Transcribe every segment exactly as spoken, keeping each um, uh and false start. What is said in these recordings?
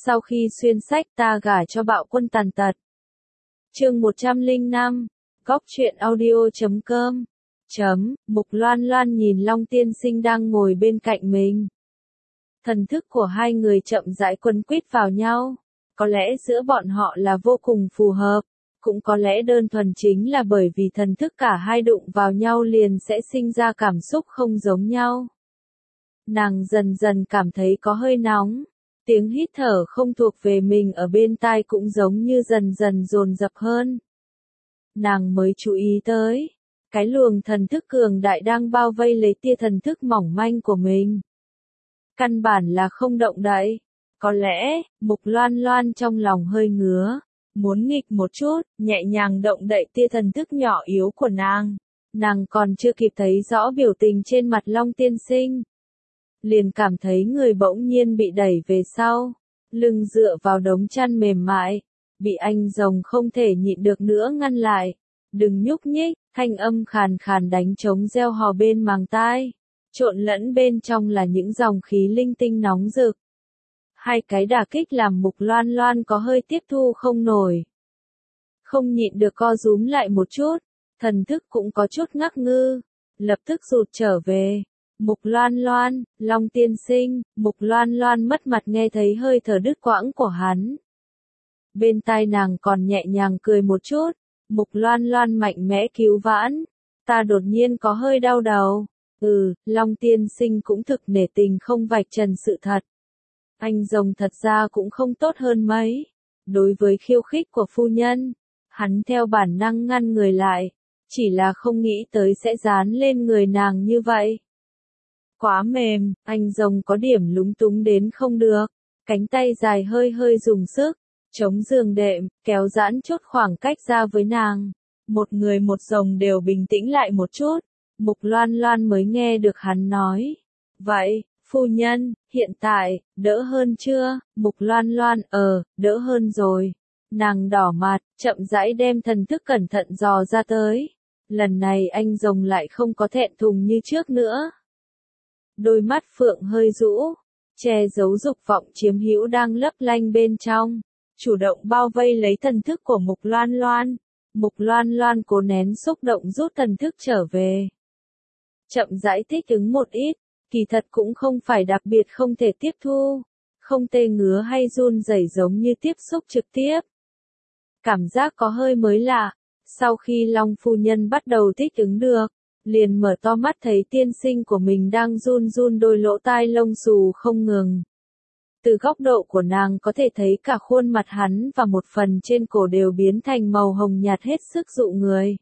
Sau khi xuyên sách ta gả cho bạo quân tàn tật. Chương một trăm lẻ năm, góc truyện audio chấm com. Chấm, Mục Loan Loan nhìn Long Tiên Sinh đang ngồi bên cạnh mình. Thần thức của hai người chậm rãi quấn quýt vào nhau. Có lẽ giữa bọn họ là vô cùng phù hợp, cũng có lẽ đơn thuần chính là bởi vì thần thức cả hai đụng vào nhau liền sẽ sinh ra cảm xúc không giống nhau. Nàng dần dần cảm thấy có hơi nóng, tiếng hít thở không thuộc về mình ở bên tai cũng giống như dần dần dồn dập hơn. Nàng mới chú ý tới, cái luồng thần thức cường đại đang bao vây lấy tia thần thức mỏng manh của mình. Căn bản là không động đậy. Có lẽ, Mục Loan Loan trong lòng hơi ngứa, muốn nghịch một chút, nhẹ nhàng động đậy tia thần thức nhỏ yếu của nàng. Nàng còn chưa kịp thấy rõ biểu tình trên mặt Long Tiên Sinh, liền cảm thấy người bỗng nhiên bị đẩy về sau, lưng dựa vào đống chăn mềm mại, bị anh rồng không thể nhịn được nữa ngăn lại. Đừng nhúc nhích, thanh âm khàn khàn đánh trống reo hò bên màng tai, trộn lẫn bên trong là những dòng khí linh tinh nóng rực. Hai cái đả kích làm Mục Loan Loan có hơi tiếp thu không nổi. Không nhịn được co rúm lại một chút, thần thức cũng có chút ngắc ngư, lập tức rụt trở về. Mục Loan Loan, Long Tiên Sinh, Mục Loan Loan mất mặt nghe thấy hơi thở đứt quãng của hắn. Bên tai nàng còn nhẹ nhàng cười một chút, Mục Loan Loan mạnh mẽ cứu vãn. Ta đột nhiên có hơi đau đầu. Ừ, Long Tiên Sinh cũng thực nể tình không vạch trần sự thật. Anh rồng thật ra cũng không tốt hơn mấy. Đối với khiêu khích của phu nhân, hắn theo bản năng ngăn người lại, chỉ là không nghĩ tới sẽ dán lên người nàng như vậy. Quá mềm, anh rồng có điểm lúng túng đến không được, cánh tay dài hơi hơi dùng sức, chống giường đệm, kéo giãn chút khoảng cách ra với nàng. Một người một rồng đều bình tĩnh lại một chút, Mục Loan Loan mới nghe được hắn nói. Vậy, phu nhân, hiện tại, đỡ hơn chưa? Mục Loan Loan, ờ, đỡ hơn rồi. Nàng đỏ mặt, chậm rãi đem thần thức cẩn thận dò ra tới. Lần này anh rồng lại không có thẹn thùng như trước nữa. Đôi mắt phượng hơi rũ, che giấu dục vọng chiếm hữu đang lấp lanh bên trong, chủ động bao vây lấy thần thức của Mục Loan Loan. Mục Loan Loan cố nén xúc động rút thần thức trở về. Chậm rãi thích ứng một ít, kỳ thật cũng không phải đặc biệt không thể tiếp thu, không tê ngứa hay run rẩy giống như tiếp xúc trực tiếp. Cảm giác có hơi mới lạ, sau khi Long phu nhân bắt đầu thích ứng được, liền mở to mắt thấy tiên sinh của mình đang run run đôi lỗ tai lông xù không ngừng. Từ góc độ của nàng có thể thấy cả khuôn mặt hắn và một phần trên cổ đều biến thành màu hồng nhạt hết sức dụ người.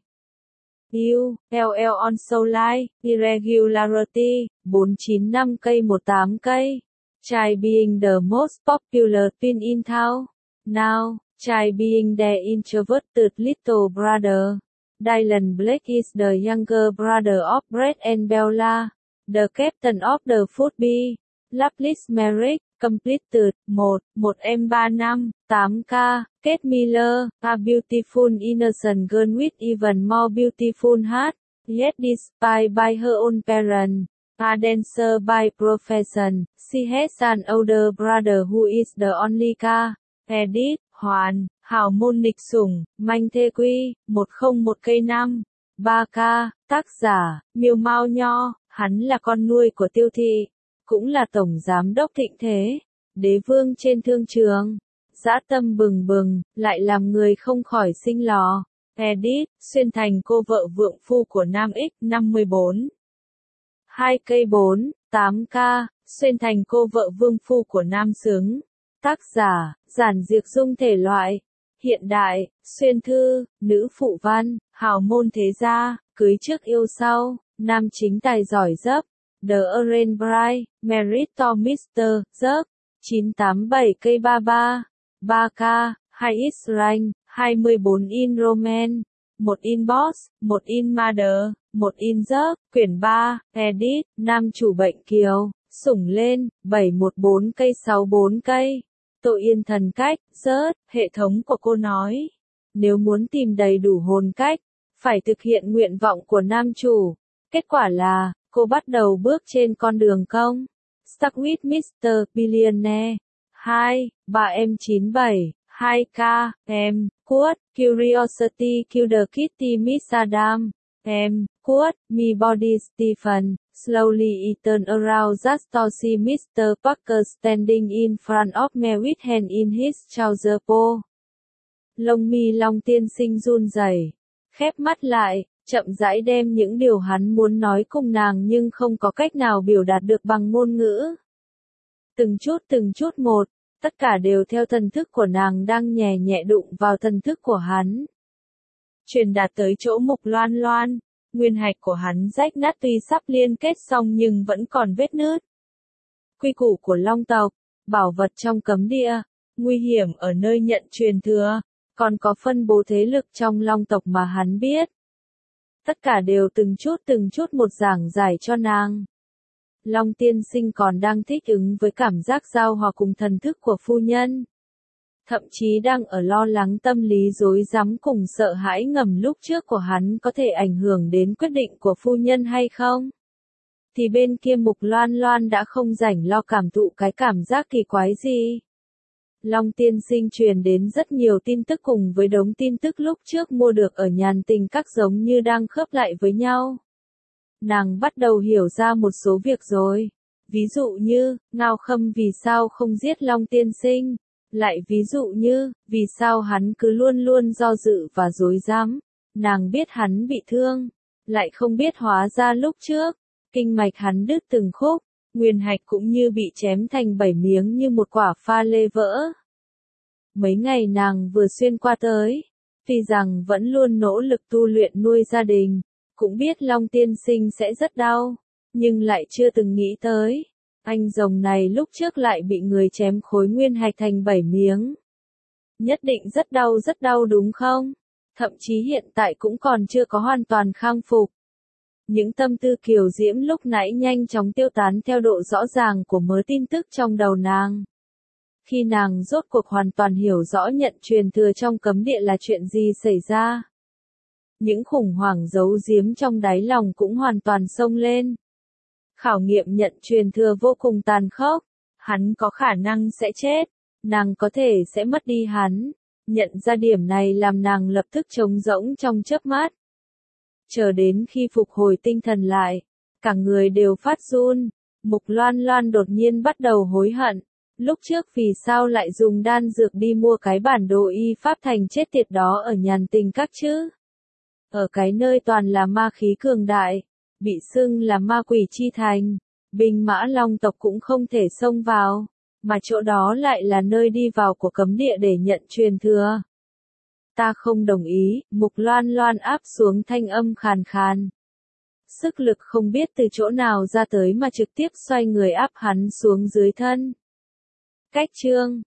U, L L on Soulline, Irregularity, bốn chín năm cây một tám cây. Try being the most popular pin in town. Now, try being the introverted little brother. Dylan Blake is the younger brother of Brett and Bella, the captain of the football. Loveless Merrick, completed, một, một em ba năm, tám K, Kate Miller, a beautiful innocent girl with even more beautiful heart, yet despised by her own parents. A dancer by profession, she has an older brother who is the only K. Edit, Hoàn, hào môn nghịch sủng, manh thê quy, một không một cây năm, ba K, tác giả, Miêu Mao Nho, hắn là con nuôi của Tiêu Thị, cũng là tổng giám đốc Thịnh Thế, đế vương trên thương trường, dã tâm bừng bừng, lại làm người không khỏi sinh lò. Edit, xuyên thành cô vợ vượng phu của Nam X năm mươi bốn. hai cây bốn, tám K, xuyên thành cô vợ vương phu của Nam Xứng. Tác giả, giản diệt dung thể loại. Hiện đại, xuyên thư, nữ phụ văn, hào môn thế gia, cưới trước yêu sau, nam chính tài giỏi dấp. The Orange Bride, Merit to mister Dấp, chín tám bảy cây ba ba, ba K, hai X rank, hai mươi bốn in Roman, một in Boss, một in Mother, một in Dấp, quyển ba, Edit, nam chủ bệnh kiều, sủng lên, bảy một bốn cây sáu bốn cây. Tội yên thần cách, rớt, hệ thống của cô nói. Nếu muốn tìm đầy đủ hồn cách, phải thực hiện nguyện vọng của nam chủ. Kết quả là, cô bắt đầu bước trên con đường công. Stuck with mister Billionaire. hai, ba em chín bảy, hai K, em, quote, Curiosity Killed Kitty Miss Adam, em, quote, me body Stephen, slowly he turned around just to see Mister Parker standing in front of me with hand in his trouser po. Lông mi Long tiên sinh run rẩy, khép mắt lại, chậm rãi đem những điều hắn muốn nói cùng nàng nhưng không có cách nào biểu đạt được bằng ngôn ngữ. Từng chút từng chút một, tất cả đều theo thần thức của nàng đang nhẹ nhẹ đụng vào thần thức của hắn. Truyền đạt tới chỗ Mục Loan Loan, nguyên hạch của hắn rách nát tuy sắp liên kết xong nhưng vẫn còn vết nứt. Quy củ của Long tộc, bảo vật trong cấm địa, nguy hiểm ở nơi nhận truyền thừa, còn có phân bố thế lực trong Long tộc mà hắn biết. Tất cả đều từng chút từng chút một giảng giải cho nàng. Long tiên sinh còn đang thích ứng với cảm giác giao hòa cùng thần thức của phu nhân. Thậm chí đang ở lo lắng tâm lý rối rắm cùng sợ hãi ngầm lúc trước của hắn có thể ảnh hưởng đến quyết định của phu nhân hay không. Thì bên kia Mục Loan Loan đã không rảnh lo cảm thụ cái cảm giác kỳ quái gì. Long tiên sinh truyền đến rất nhiều tin tức cùng với đống tin tức lúc trước mua được ở Nhàn Tình Các giống như đang khớp lại với nhau. Nàng bắt đầu hiểu ra một số việc rồi. Ví dụ như, Ngao Khâm vì sao không giết Long tiên sinh. Lại ví dụ như, vì sao hắn cứ luôn luôn do dự và dối dám. Nàng biết hắn bị thương. Lại không biết hóa ra lúc trước, kinh mạch hắn đứt từng khúc. Nguyên hạch cũng như bị chém thành bảy miếng như một quả pha lê vỡ. Mấy ngày nàng vừa xuyên qua tới, tuy rằng vẫn luôn nỗ lực tu luyện nuôi gia đình, cũng biết Long tiên sinh sẽ rất đau, nhưng lại chưa từng nghĩ tới, anh rồng này lúc trước lại bị người chém khối nguyên hạch thành bảy miếng. Nhất định rất đau rất đau đúng không? Thậm chí hiện tại cũng còn chưa có hoàn toàn khang phục. Những tâm tư kiều diễm lúc nãy nhanh chóng tiêu tán theo độ rõ ràng của mớ tin tức trong đầu nàng. Khi nàng rốt cuộc hoàn toàn hiểu rõ nhận truyền thừa trong cấm địa là chuyện gì xảy ra. Những khủng hoảng giấu giếm trong đáy lòng cũng hoàn toàn xông lên. Khảo nghiệm nhận truyền thừa vô cùng tàn khốc. Hắn có khả năng sẽ chết. Nàng có thể sẽ mất đi hắn. Nhận ra điểm này làm nàng lập tức trống rỗng trong chớp mắt. Chờ đến khi phục hồi tinh thần lại, cả người đều phát run. Mục Loan Loan đột nhiên bắt đầu hối hận. Lúc trước vì sao lại dùng đan dược đi mua cái bản đồ y pháp thành chết tiệt đó ở Nhàn Tình Các chứ? Ở cái nơi toàn là ma khí cường đại, bị xưng là ma quỷ chi thành, binh mã Long tộc cũng không thể xông vào, mà chỗ đó lại là nơi đi vào của cấm địa để nhận truyền thừa. Ta không đồng ý, Mục Loan Loan áp xuống thanh âm khàn khàn. Sức lực không biết từ chỗ nào ra tới mà trực tiếp xoay người áp hắn xuống dưới thân. Cách chương